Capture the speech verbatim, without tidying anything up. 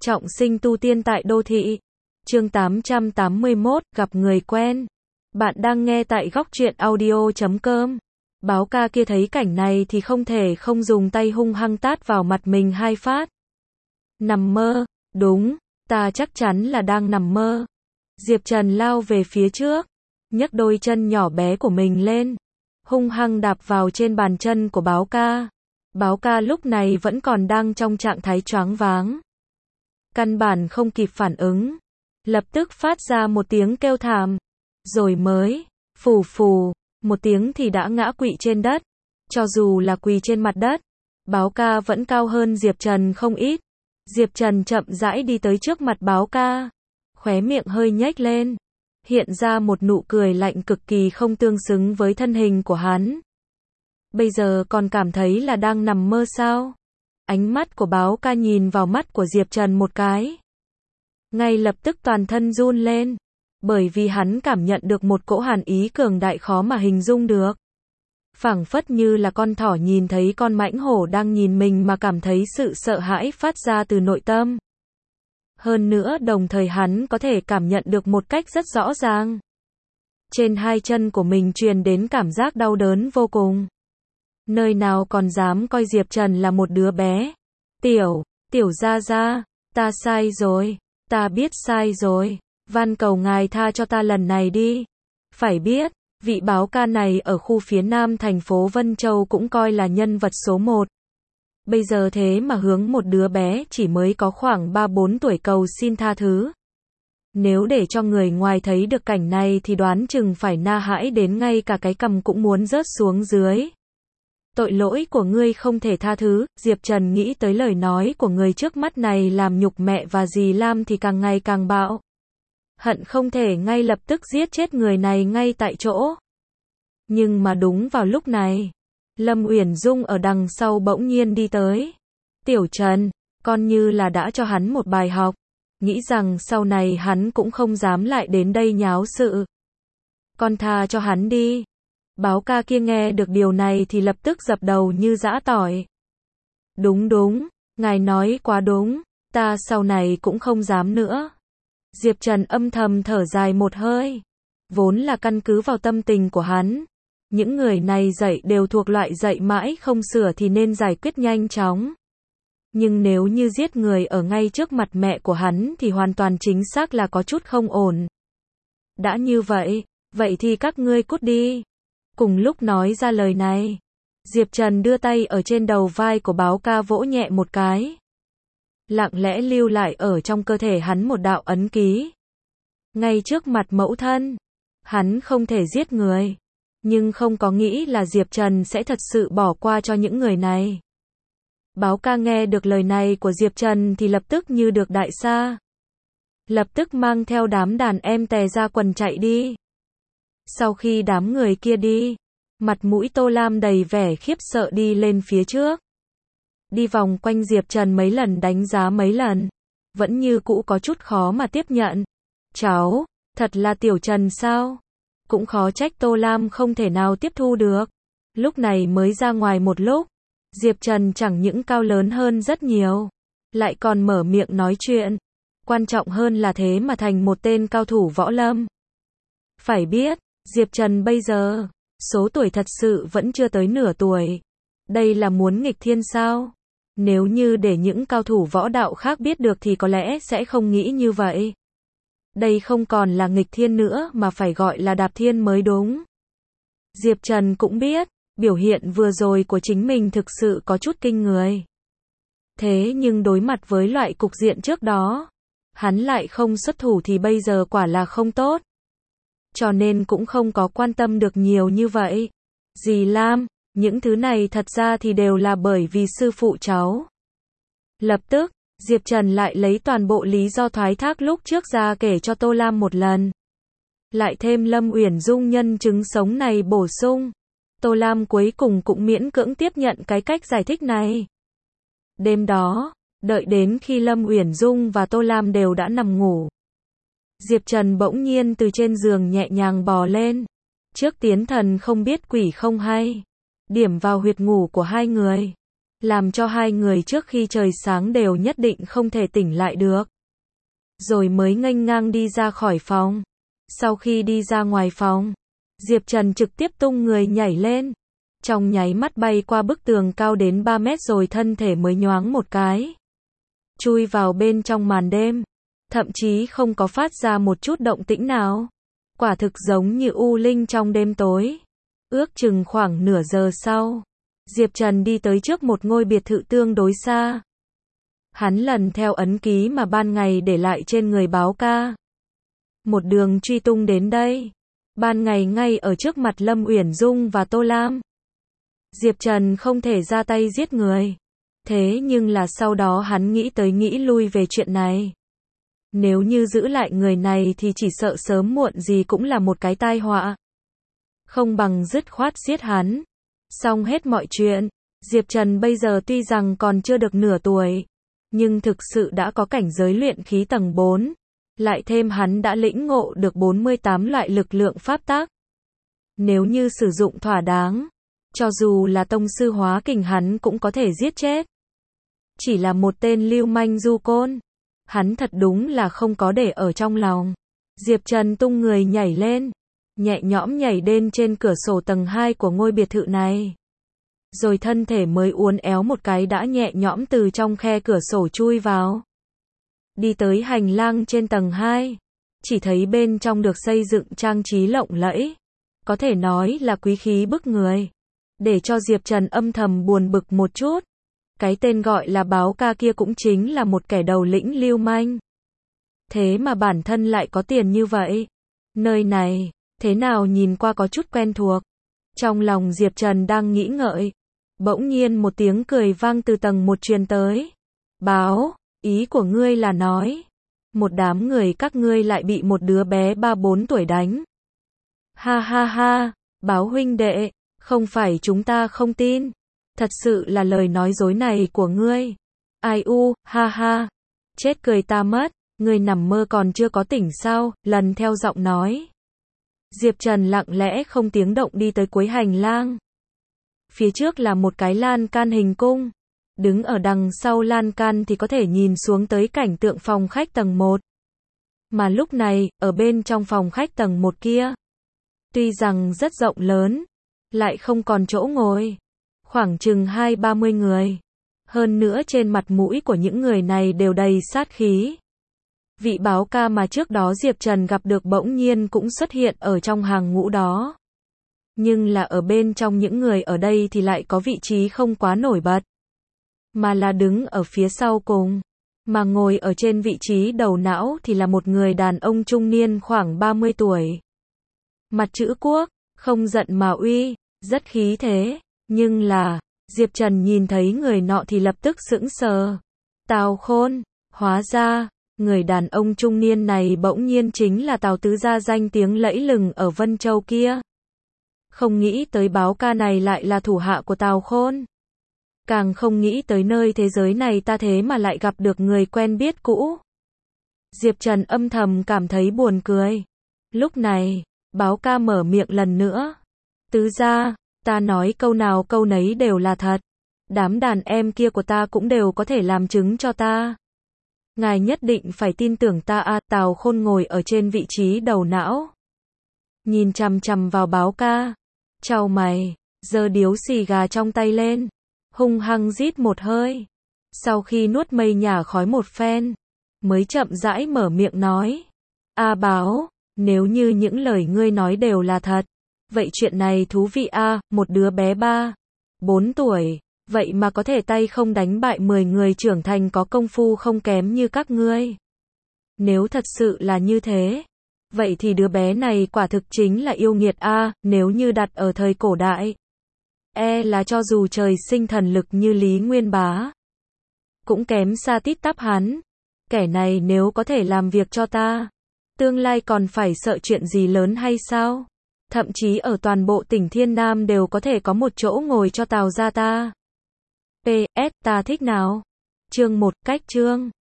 Trọng sinh tu tiên tại đô thị. Chương tám trăm tám mươi mốt, gặp người quen. Bạn đang nghe tại góc truyện audio chấm com. Báo ca kia thấy cảnh này thì không thể không dùng tay hung hăng tát vào mặt mình hai phát. Nằm mơ, đúng, ta chắc chắn là đang nằm mơ. Diệp Trần lao về phía trước, nhấc đôi chân nhỏ bé của mình lên, hung hăng đạp vào trên bàn chân của báo ca. Báo ca lúc này vẫn còn đang trong trạng thái choáng váng, căn bản không kịp phản ứng, lập tức phát ra một tiếng kêu thảm, rồi mới, phù phù, một tiếng thì đã ngã quỵ trên đất. Cho dù là quỳ trên mặt đất, báo ca vẫn cao hơn Diệp Trần không ít. Diệp Trần chậm rãi đi tới trước mặt báo ca, khóe miệng hơi nhếch lên, hiện ra một nụ cười lạnh cực kỳ không tương xứng với thân hình của hắn. Bây giờ còn cảm thấy là đang nằm mơ sao? Ánh mắt của báo ca nhìn vào mắt của Diệp Trần một cái, ngay lập tức toàn thân run lên, bởi vì hắn cảm nhận được một cỗ hàn ý cường đại khó mà hình dung được. Phảng phất như là con thỏ nhìn thấy con mãnh hổ đang nhìn mình mà cảm thấy sự sợ hãi phát ra từ nội tâm. Hơn nữa đồng thời hắn có thể cảm nhận được một cách rất rõ ràng, trên hai chân của mình truyền đến cảm giác đau đớn vô cùng. Nơi nào còn dám coi Diệp Trần là một đứa bé. Tiểu, tiểu gia gia, ta sai rồi, ta biết sai rồi, van cầu ngài tha cho ta lần này đi. Phải biết, vị báo ca này ở khu phía nam thành phố Vân Châu cũng coi là nhân vật số một. Bây giờ thế mà hướng một đứa bé chỉ mới có khoảng ba bốn tuổi cầu xin tha thứ. Nếu để cho người ngoài thấy được cảnh này thì đoán chừng phải na hãi đến ngay cả cái cằm cũng muốn rớt xuống dưới. Tội lỗi của ngươi không thể tha thứ. Diệp Trần nghĩ tới lời nói của người trước mắt này làm nhục mẹ và dì Lam thì càng ngày càng bạo. Hận không thể ngay lập tức giết chết người này ngay tại chỗ. Nhưng mà đúng vào lúc này, Lâm Uyển Dung ở đằng sau bỗng nhiên đi tới. Tiểu Trần, con như là đã cho hắn một bài học, nghĩ rằng sau này hắn cũng không dám lại đến đây nháo sự. Con tha cho hắn đi. Báo ca kia nghe được điều này thì lập tức dập đầu như giã tỏi. Đúng đúng, ngài nói quá đúng, ta sau này cũng không dám nữa. Diệp Trần âm thầm thở dài một hơi. Vốn là căn cứ vào tâm tình của hắn, những người này dạy đều thuộc loại dạy mãi không sửa thì nên giải quyết nhanh chóng. Nhưng nếu như giết người ở ngay trước mặt mẹ của hắn thì hoàn toàn chính xác là có chút không ổn. Đã như vậy, vậy thì các ngươi cút đi. Cùng lúc nói ra lời này, Diệp Trần đưa tay ở trên đầu vai của báo ca vỗ nhẹ một cái, lặng lẽ lưu lại ở trong cơ thể hắn một đạo ấn ký. Ngay trước mặt mẫu thân, hắn không thể giết người, nhưng không có nghĩ là Diệp Trần sẽ thật sự bỏ qua cho những người này. Báo ca nghe được lời này của Diệp Trần thì lập tức như được đại sa, lập tức mang theo đám đàn em tè ra quần chạy đi. Sau khi đám người kia đi, mặt mũi Tô Lam đầy vẻ khiếp sợ đi lên phía trước, đi vòng quanh Diệp Trần mấy lần đánh giá mấy lần, vẫn như cũ có chút khó mà tiếp nhận. Cháu, thật là Tiểu Trần sao? Cũng khó trách Tô Lam không thể nào tiếp thu được. Lúc này mới ra ngoài một lúc, Diệp Trần chẳng những cao lớn hơn rất nhiều, lại còn mở miệng nói chuyện. Quan trọng hơn là thế mà thành một tên cao thủ võ lâm. Phải biết, Diệp Trần bây giờ, số tuổi thật sự vẫn chưa tới nửa tuổi. Đây là muốn nghịch thiên sao? Nếu như để những cao thủ võ đạo khác biết được thì có lẽ sẽ không nghĩ như vậy. Đây không còn là nghịch thiên nữa mà phải gọi là đạp thiên mới đúng. Diệp Trần cũng biết, biểu hiện vừa rồi của chính mình thực sự có chút kinh người. Thế nhưng đối mặt với loại cục diện trước đó, hắn lại không xuất thủ thì bây giờ quả là không tốt. Cho nên cũng không có quan tâm được nhiều như vậy. Dì Lam, những thứ này thật ra thì đều là bởi vì sư phụ cháu. Lập tức, Diệp Trần lại lấy toàn bộ lý do thoái thác lúc trước ra kể cho Tô Lam một lần. Lại thêm Lâm Uyển Dung nhân chứng sống này bổ sung. Tô Lam cuối cùng cũng miễn cưỡng tiếp nhận cái cách giải thích này. Đêm đó, đợi đến khi Lâm Uyển Dung và Tô Lam đều đã nằm ngủ, Diệp Trần bỗng nhiên từ trên giường nhẹ nhàng bò lên, trước tiến thần không biết quỷ không hay, điểm vào huyệt ngủ của hai người. làm cho hai người trước khi trời sáng đều nhất định không thể tỉnh lại được. Rồi mới nghênh ngang đi ra khỏi phòng. Sau khi đi ra ngoài phòng, Diệp Trần trực tiếp tung người nhảy lên. Trong nháy mắt bay qua bức tường cao đến ba mét rồi thân thể mới nhoáng một cái. Chui vào bên trong màn đêm. Thậm chí không có phát ra một chút động tĩnh nào. Quả thực giống như u linh trong đêm tối. Ước chừng khoảng nửa giờ sau, Diệp Trần đi tới trước một ngôi biệt thự tương đối xa. Hắn lần theo ấn ký mà ban ngày để lại trên người báo ca. Một đường truy tung đến đây. Ban ngày ngay ở trước mặt Lâm Uyển Dung và Tô Lam. Diệp Trần không thể ra tay giết người. Thế nhưng là sau đó hắn nghĩ tới nghĩ lui về chuyện này. Nếu như giữ lại người này thì chỉ sợ sớm muộn gì cũng là một cái tai họa. Không bằng dứt khoát giết hắn. Xong hết mọi chuyện. Diệp Trần bây giờ tuy rằng còn chưa được nửa tuổi, nhưng thực sự đã có cảnh giới luyện khí tầng bốn. Lại thêm hắn đã lĩnh ngộ được bốn mươi tám loại lực lượng pháp tắc. Nếu như sử dụng thỏa đáng, cho dù là tông sư hóa kình hắn cũng có thể giết chết. Chỉ là một tên lưu manh du côn. Hắn thật đúng là không có để ở trong lòng. Diệp Trần tung người nhảy lên. Nhẹ nhõm nhảy đến trên cửa sổ tầng hai của ngôi biệt thự này. Rồi thân thể mới uốn éo một cái đã nhẹ nhõm từ trong khe cửa sổ chui vào. Đi tới hành lang trên tầng hai. Chỉ thấy bên trong được xây dựng trang trí lộng lẫy. Có thể nói là quý khí bức người. Để cho Diệp Trần âm thầm buồn bực một chút. Cái tên gọi là báo ca kia cũng chính là một kẻ đầu lĩnh lưu manh. Thế mà bản thân lại có tiền như vậy. Nơi này, thế nào nhìn qua có chút quen thuộc. Trong lòng Diệp Trần đang nghĩ ngợi. Bỗng nhiên một tiếng cười vang từ tầng một truyền tới. Báo, ý của ngươi là nói. Một đám người các ngươi lại bị một đứa bé ba bốn tuổi đánh. Ha ha ha, báo huynh đệ, không phải chúng ta không tin. Thật sự là lời nói dối này của ngươi. Ai u, ha ha. Chết cười ta mất, ngươi nằm mơ còn chưa có tỉnh sao, lần theo giọng nói. Diệp Trần lặng lẽ không tiếng động đi tới cuối hành lang. Phía trước là một cái lan can hình cung. Đứng ở đằng sau lan can thì có thể nhìn xuống tới cảnh tượng phòng khách tầng một. Mà lúc này, ở bên trong phòng khách tầng một kia, tuy rằng rất rộng lớn, lại không còn chỗ ngồi. Khoảng chừng hai ba mươi người. Hơn nữa trên mặt mũi của những người này đều đầy sát khí. Vị báo ca mà trước đó Diệp Trần gặp được bỗng nhiên cũng xuất hiện ở trong hàng ngũ đó. Nhưng là ở bên trong những người ở đây thì lại có vị trí không quá nổi bật. Mà là đứng ở phía sau cùng. Mà ngồi ở trên vị trí đầu não thì là một người đàn ông trung niên khoảng ba mươi tuổi. Mặt chữ quốc, không giận mà uy, rất khí thế. Nhưng là, Diệp Trần nhìn thấy người nọ thì lập tức sững sờ. Tào Khôn, hóa ra, người đàn ông trung niên này bỗng nhiên chính là Tào Tứ Gia danh tiếng lẫy lừng ở Vân Châu kia. Không nghĩ tới báo ca này lại là thủ hạ của Tào Khôn. Càng không nghĩ tới nơi thế giới này ta thế mà lại gặp được người quen biết cũ. Diệp Trần âm thầm cảm thấy buồn cười. Lúc này, báo ca mở miệng lần nữa. Tứ Gia, ta nói câu nào câu nấy đều là thật. Đám đàn em kia của ta cũng đều có thể làm chứng cho ta. Ngài nhất định phải tin tưởng ta a. Tào Khôn ngồi ở trên vị trí đầu não. Nhìn chằm chằm vào báo ca. Chau mày, giơ điếu xì gà trong tay lên. Hung hăng rít một hơi. Sau khi nuốt mây nhả khói một phen, mới chậm rãi mở miệng nói. A báo, nếu như những lời ngươi nói đều là thật. Vậy chuyện này thú vị a, một đứa bé ba, bốn tuổi, vậy mà có thể tay không đánh bại mười người trưởng thành có công phu không kém như các ngươi. Nếu thật sự là như thế, vậy thì đứa bé này quả thực chính là yêu nghiệt a, nếu như đặt ở thời cổ đại. E là cho dù trời sinh thần lực như Lý Nguyên Bá, cũng kém xa tít tắp hắn. Kẻ này nếu có thể làm việc cho ta, tương lai còn phải sợ chuyện gì lớn hay sao? Thậm chí ở toàn bộ tỉnh Thiên Nam đều có thể có một chỗ ngồi cho Tào gia ta. pê ét ta thích nào? Chương một, cách chương